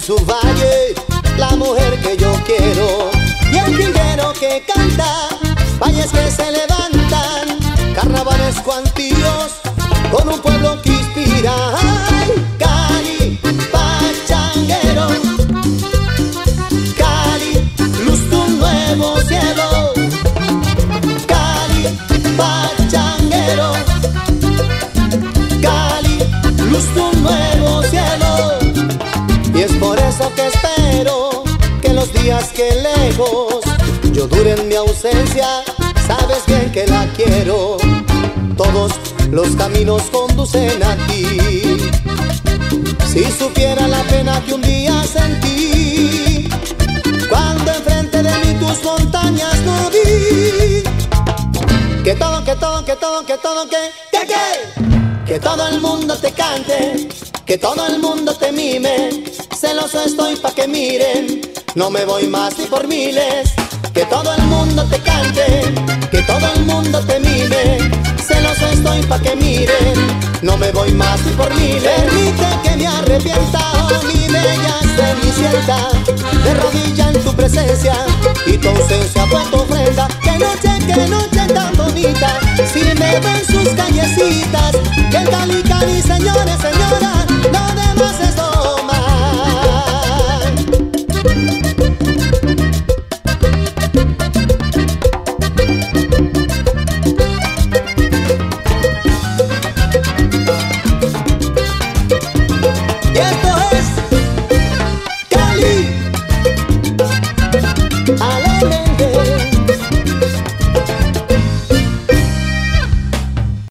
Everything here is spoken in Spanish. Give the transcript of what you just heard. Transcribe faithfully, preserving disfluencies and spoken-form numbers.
su valle, la mujer que yo quiero. Y el jilguero que canta, valles que se levantan, carnavales cuantíos, con un pueblo que inspira. ¡Ay! Cali, pachanguero, Cali, luz de un nuevo cielo. Cali, pachanguero, Cali, luz de un nuevo cielo. Y es por eso que espero que los días que lejos yo dure en mi ausencia, sabes bien que la quiero. Todos los caminos conducen a ti. Si supiera la pena que un día sentí, cuando enfrente de mí tus montañas no vi. Que todo, que todo, que todo, que todo, que, que, que, que todo el mundo te cante, que todo el mundo te mime. Celoso estoy pa' que miren, no me voy más ni por miles. Que todo el mundo te cante, que todo el mundo te mime. Celoso estoy pa' que miren, no me voy más ni por miles. Permite que me arrepienta, oh mi bella cenicienta, de rodilla en tu presencia y tu ausencia fue tu ofrenda. Que noche, que noche tan bonita, si me ven sus callecitas, que el Cali, Cali, señores, señoras, lo demás es toma. Y esto es